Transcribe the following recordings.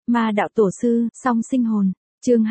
Ma đạo tổ sư, song sinh hồn. Chương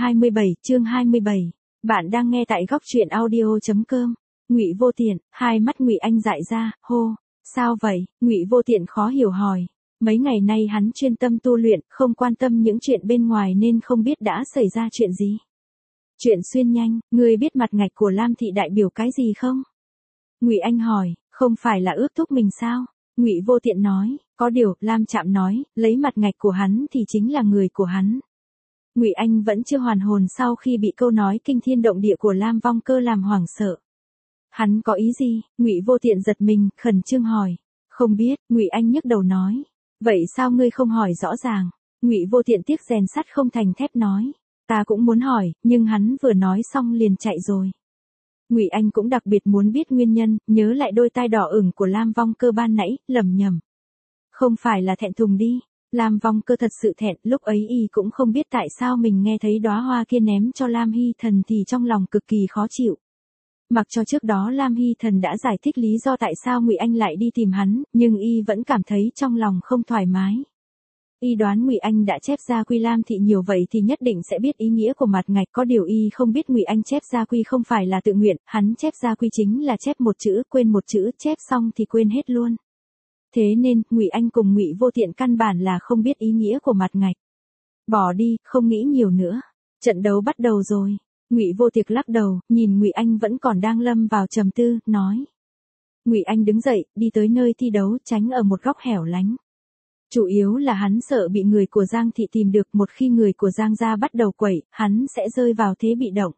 27. Bạn đang nghe tại góc truyện audio.com. Ngụy Vô Tiện, hai mắt Ngụy Anh dại ra, hô, sao vậy? Ngụy Vô Tiện khó hiểu hỏi. Mấy ngày nay hắn chuyên tâm tu luyện, không quan tâm những chuyện bên ngoài nên không biết đã xảy ra chuyện gì. Chuyện xuyên nhanh, ngươi biết mặt ngạch của Lam thị đại biểu cái gì không? Ngụy Anh hỏi, không phải là ước thúc mình sao? Ngụy Vô Tiện nói, có điều, Lam Trạm nói, lấy mặt ngạch của hắn thì chính là người của hắn. Ngụy Anh vẫn chưa hoàn hồn sau khi bị câu nói kinh thiên động địa của Lam Vong Cơ làm hoảng sợ. Hắn có ý gì? Ngụy Vô Tiện giật mình, khẩn trương hỏi. Không biết, Ngụy Anh nhức đầu nói. Vậy sao ngươi không hỏi rõ ràng? Ngụy Vô Tiện tiếc rèn sắt không thành thép nói. Ta cũng muốn hỏi, nhưng hắn vừa nói xong liền chạy rồi. Ngụy Anh cũng đặc biệt muốn biết nguyên nhân, nhớ lại đôi tai đỏ ửng của Lam Vong Cơ ban nãy, lẩm nhẩm. Không phải là thẹn thùng đi. Lam Vong Cơ thật sự thẹn, lúc ấy y cũng không biết tại sao mình nghe thấy đóa hoa kia ném cho Lam Hy Thần thì trong lòng cực kỳ khó chịu. Mặc cho trước đó Lam Hy Thần đã giải thích lý do tại sao Ngụy Anh lại đi tìm hắn, nhưng y vẫn cảm thấy trong lòng không thoải mái. Y đoán Ngụy Anh đã chép gia quy Lam thị nhiều vậy thì nhất định sẽ biết ý nghĩa của mặt ngạch, có điều y không biết Ngụy Anh chép gia quy không phải là tự nguyện, hắn chép gia quy chính là chép một chữ, quên một chữ, chép xong thì quên hết luôn. Thế nên, Ngụy Anh cùng Ngụy Vô Tiện căn bản là không biết ý nghĩa của mặt ngạch. Bỏ đi, không nghĩ nhiều nữa. Trận đấu bắt đầu rồi. Ngụy Vô Tiệc lắc đầu, nhìn Ngụy Anh vẫn còn đang lâm vào trầm tư, nói. Ngụy Anh đứng dậy, đi tới nơi thi đấu, tránh ở một góc hẻo lánh. Chủ yếu là hắn sợ bị người của Giang thị tìm được, một khi người của Giang gia bắt đầu quẩy, hắn sẽ rơi vào thế bị động.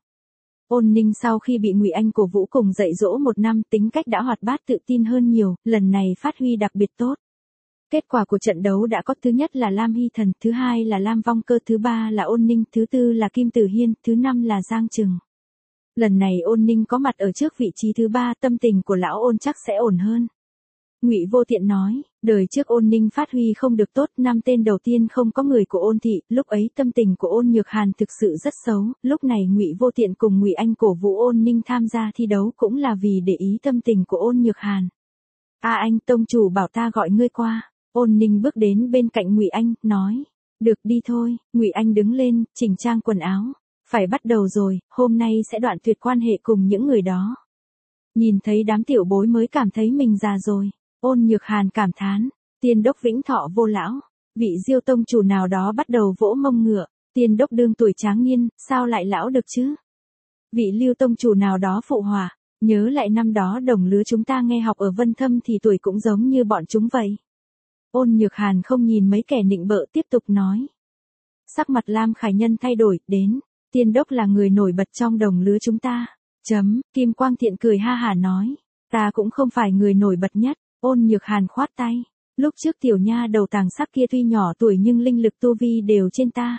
Ôn Ninh sau khi bị Ngụy Anh cổ vũ cùng dạy dỗ một năm, tính cách đã hoạt bát tự tin hơn nhiều, lần này phát huy đặc biệt tốt. Kết quả của trận đấu đã có thứ nhất là Lam Hy Thần, thứ hai là Lam Vong Cơ, thứ ba là Ôn Ninh, thứ tư là Kim Tử Hiên, thứ năm là Giang Trừng. Lần này Ôn Ninh có mặt ở trước vị trí thứ ba, tâm tình của lão Ôn chắc sẽ ổn hơn. Ngụy Vô Tiện nói, đời trước Ôn Ninh phát huy không được tốt, 5 tên đầu tiên không có người của Ôn thị, lúc ấy tâm tình của Ôn Nhược Hàn thực sự rất xấu, lúc này Ngụy Vô Tiện cùng Ngụy Anh cổ vũ Ôn Ninh tham gia thi đấu cũng là vì để ý tâm tình của Ôn Nhược Hàn. Anh, tông chủ bảo ta gọi ngươi qua. Ôn Ninh bước đến bên cạnh Ngụy Anh, nói, được đi thôi. Ngụy Anh đứng lên, chỉnh trang quần áo, phải bắt đầu rồi, hôm nay sẽ đoạn tuyệt quan hệ cùng những người đó. Nhìn thấy đám tiểu bối mới cảm thấy mình già rồi. Ôn Nhược Hàn cảm thán, Tiên Đốc vĩnh thọ vô lão, vị Diêu tông chủ nào đó bắt đầu vỗ mông ngựa, Tiên Đốc đương tuổi tráng niên, sao lại lão được chứ? Vị Lưu tông chủ nào đó phụ họa, nhớ lại năm đó đồng lứa chúng ta nghe học ở Vân Thâm thì tuổi cũng giống như bọn chúng vậy. Ôn Nhược Hàn không nhìn mấy kẻ nịnh bợ tiếp tục nói. Sắc mặt Lam Khải Nhân thay đổi, đến, Tiên Đốc là người nổi bật trong đồng lứa chúng ta. Kim Quang Thiện cười ha hả nói, ta cũng không phải người nổi bật nhất. Ôn Nhược Hàn khoát tay, lúc trước tiểu nha đầu tàng sắc kia tuy nhỏ tuổi nhưng linh lực tu vi đều trên ta.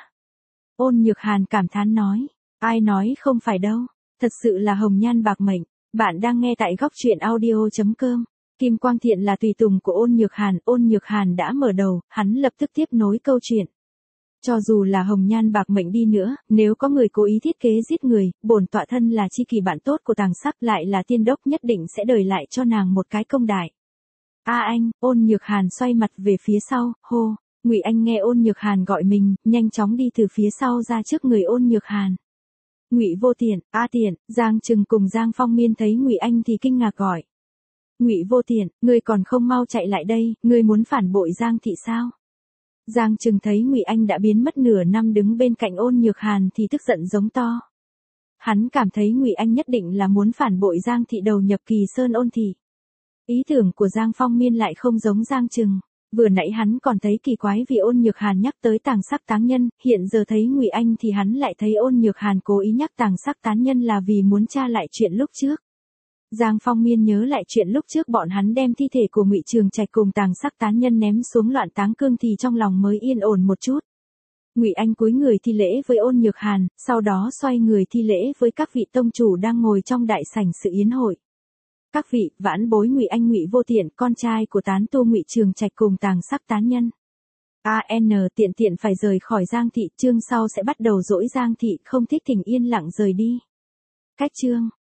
Ôn Nhược Hàn cảm thán nói, ai nói không phải đâu, thật sự là hồng nhan bạc mệnh. Bạn đang nghe tại góc truyện audio.com. Kim Quang Thiện là tùy tùng của Ôn Nhược Hàn đã mở đầu, hắn lập tức tiếp nối câu chuyện. Cho dù là hồng nhan bạc mệnh đi nữa, nếu có người cố ý thiết kế giết người, bổn tọa thân là tri kỷ bạn tốt của tàng sắc lại là Tiên Đốc nhất định sẽ đời lại cho nàng một cái công đại. Anh, Ôn Nhược Hàn xoay mặt về phía sau, hô. Ngụy Anh nghe Ôn Nhược Hàn gọi mình, nhanh chóng đi từ phía sau ra trước người Ôn Nhược Hàn. Ngụy Vô Tiện, Tiện, Giang Trừng cùng Giang Phong Miên thấy Ngụy Anh thì kinh ngạc gọi. Ngụy Vô Tiện, ngươi còn không mau chạy lại đây, ngươi muốn phản bội Giang thị sao? Giang Trừng thấy Ngụy Anh đã biến mất nửa năm đứng bên cạnh Ôn Nhược Hàn thì tức giận giống to. Hắn cảm thấy Ngụy Anh nhất định là muốn phản bội Giang thị đầu nhập Kỳ Sơn Ôn thị. Ý tưởng của Giang Phong Miên lại không giống Giang Trừng. Vừa nãy hắn còn thấy kỳ quái vì Ôn Nhược Hàn nhắc tới tàng sắc táng nhân, hiện giờ thấy Ngụy Anh thì hắn lại thấy Ôn Nhược Hàn cố ý nhắc tàng sắc tán nhân là vì muốn tra lại chuyện lúc trước. Giang Phong Miên nhớ lại chuyện lúc trước bọn hắn đem thi thể của Ngụy Trường Trạch cùng tàng sắc tán nhân ném xuống loạn táng cương thì trong lòng mới yên ổn một chút. Ngụy Anh cúi người thi lễ với Ôn Nhược Hàn, sau đó xoay người thi lễ với các vị tông chủ đang ngồi trong đại sảnh sự yến hội. Các vị, vãn bối Ngụy Anh Ngụy Vô Tiện, con trai của tán tu Ngụy Trường Trạch cùng tàng sắc tán nhân. Tiện phải rời khỏi Giang thị, chương sau sẽ bắt đầu dỗi Giang thị, không thích thỉnh yên lặng rời đi. Cách chương.